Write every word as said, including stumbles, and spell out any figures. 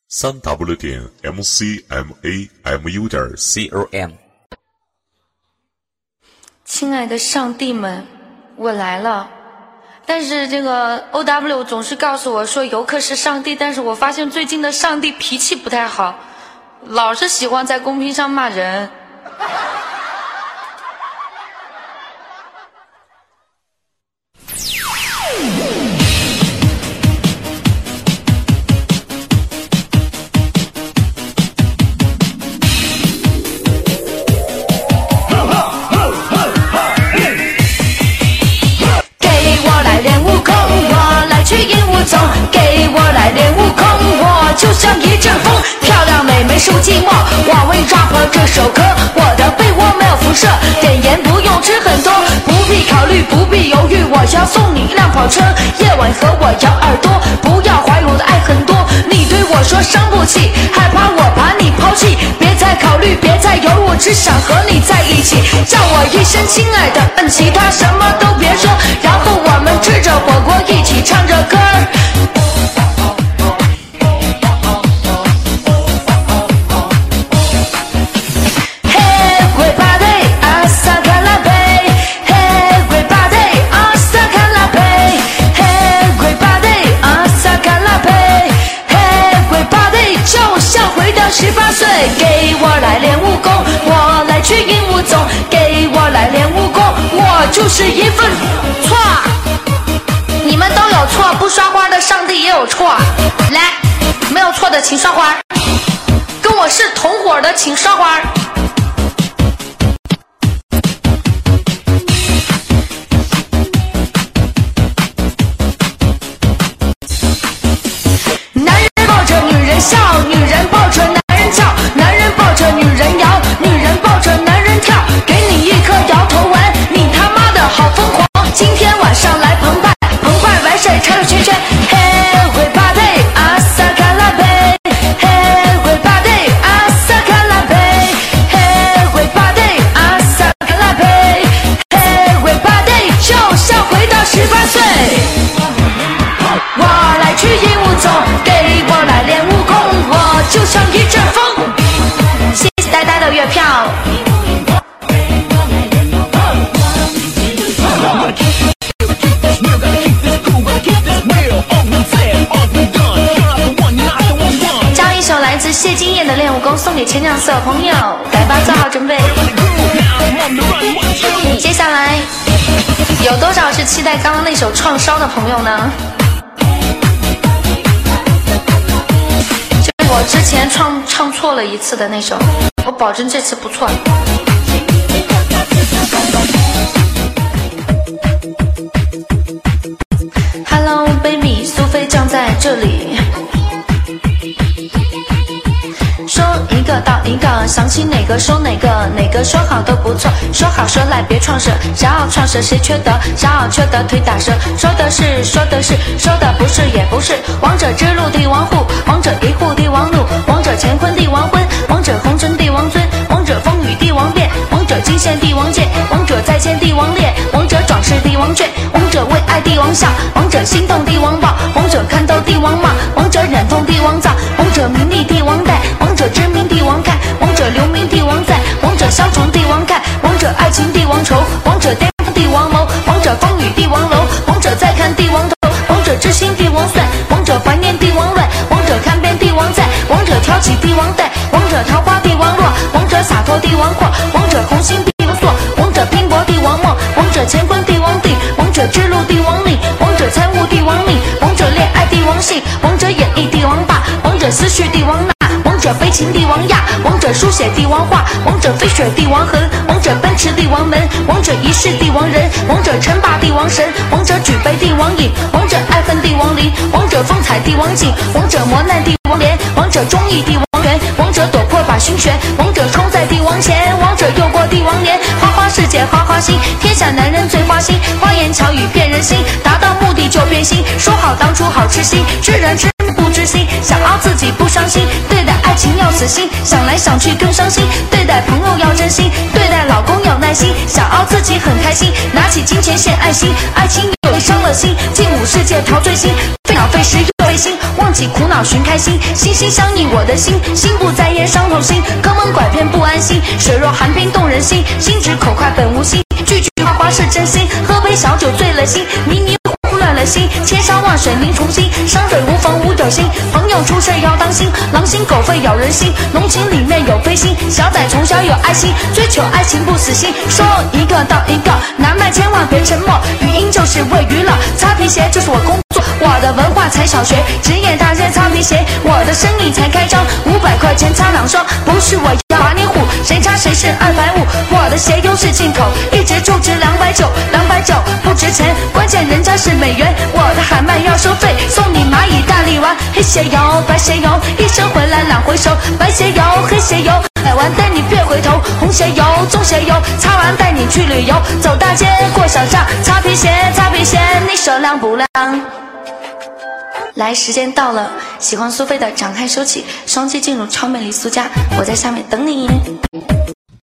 三 w 点 m c m a m u 点 c o m。 亲爱的上帝们，我来了。但是这个 O W 总是告诉我说游客是上帝，但是我发现最近的上帝脾气不太好，老是喜欢在公屏上骂人。 给我来练武功，我就像一阵风，漂亮妹妹受寂寞。我为抓破这首歌，我的被窝没有辐射，点盐不用吃很多，不必考虑，不必犹豫，我要送你一辆跑车。夜晚和我咬耳朵，不要怀疑我的爱很多。你对我说生不气，害怕我把你抛弃，别再考虑，别再犹豫，我只想和你在一起。叫我一声亲爱的，嗯，其他什么都别说，然后我们吃着火锅，一起唱着歌。十八岁，给我来练武功，我来去鹦鹉总，给我来练武功，我就是一份错。 你们都有错，不刷花的上帝也有错。来，没有错的请刷花，跟我是同伙的请刷花。 男人抱着女人笑，女人抱着男人叫，男人抱着女人摇，女人抱着男人跳，给你一颗摇头丸，你他妈的好疯狂！今天晚上来澎湃，澎湃完事缠个圈圈。Everybody， 阿萨卡拉贝 ，Everybody， 阿萨卡拉贝 ，Everybody， 阿萨卡拉贝 ，Everybody， 就像回到十八岁。我来去鹦鹉总，给我来练武功，我就像一阵风。 谢谢呆呆的月票。将一首来自谢金燕的练武功送给前两色朋友，来吧，做好准备。接下来有多少是期待刚刚那首创烧的朋友呢？就是我之前唱唱错了一次的那首，我保证这次不错。Hello baby， 苏菲酱在这里。说一个到一个，想起哪个说哪个，哪个说好都不错，说好说赖别创设，谁要创设谁缺德，谁要缺德腿打折，说的是说的是，说的不是也不是。王者之路帝王户，王者一户帝王怒，王者乾坤帝王婚，王者红尘帝王尊，王者风雨帝王变，王者金线帝王剑，王者在线帝王烈，王者壮士帝王卷，王者为爱帝王笑，王者心动帝王宝，王者看透帝王骂，王者忍痛帝王造，王者名利帝王带，王者知名帝王看，王者留名帝王在，王者消除帝王看，王者爱情帝王愁，王者巅峰帝王谋，王者风雨帝王楼，王者再看帝王头，王者知心帝王算，王者怀念帝王乱，王者看遍帝王在，王者挑起帝王带，王者桃花帝王落，王者洒脱帝王阔，王者红心帝王锁，王者拼搏帝王梦，王者乾坤帝王定，王者之路帝王令，王者参悟帝王命，王者恋爱帝王信，王者演绎帝王霸，王者思绪帝王纳，王者悲情帝王亚，王者书写帝王画，王者飞雪帝王痕，王者奔驰帝王门，王者一世帝王人，王者称霸帝王神，王者举杯帝王饮，王者爱恨帝王灵，王者风采帝王景，王者磨难帝王莲，王者忠义帝王源，王者躲破把心悬，王者冲在帝王前，王者又过帝王年，花花世界花花心，天下男人最花心，花言巧语骗人心，达到目的就变心，说好当初好痴心，知人知不知心，想熬自己不伤心，对待爱情要死心，想来想去更伤心，对待朋友要真心，对待老公要耐心，想熬自己很开心，拿起金钱献爱心，爱情有伤了心，进五世界陶醉心，费脑费时又背心，忘记苦恼寻开心，心心相印我的心，心不在焉伤透心，坑蒙拐骗不安心，水若寒冰动人心，心直口快本无心，句句话花是真心，喝杯小酒醉了心，迷迷糊乱了心，千山万水凝重心，山水无逢无有心，朋友出事要当心，狼心狗肺咬人心，浓情里面有飞心，小仔从小有爱心，追求爱情不死心，说一个到一个，难麦千万别沉默，语音就是为娱乐，擦皮鞋就是我工作，我的文化才小学，职业大街擦皮鞋，我的生意才开张，五百块钱擦两双，不是我要把你唬，谁擦谁是二百五，我的鞋又是进口，一直就值两百九，两百九不值钱，关键人家是美元，我的喊卖要收费，送你蚂蚁大力丸，黑鞋油白鞋油，一生回来两回收，白鞋油黑鞋油，买完带你别回头，红鞋油棕鞋油，擦完带你去旅游，走大街过小巷，擦皮鞋擦皮鞋，你说亮不亮？来，时间到了，喜欢苏菲的展开收起，双击进入超魅力苏家，我在下面等你。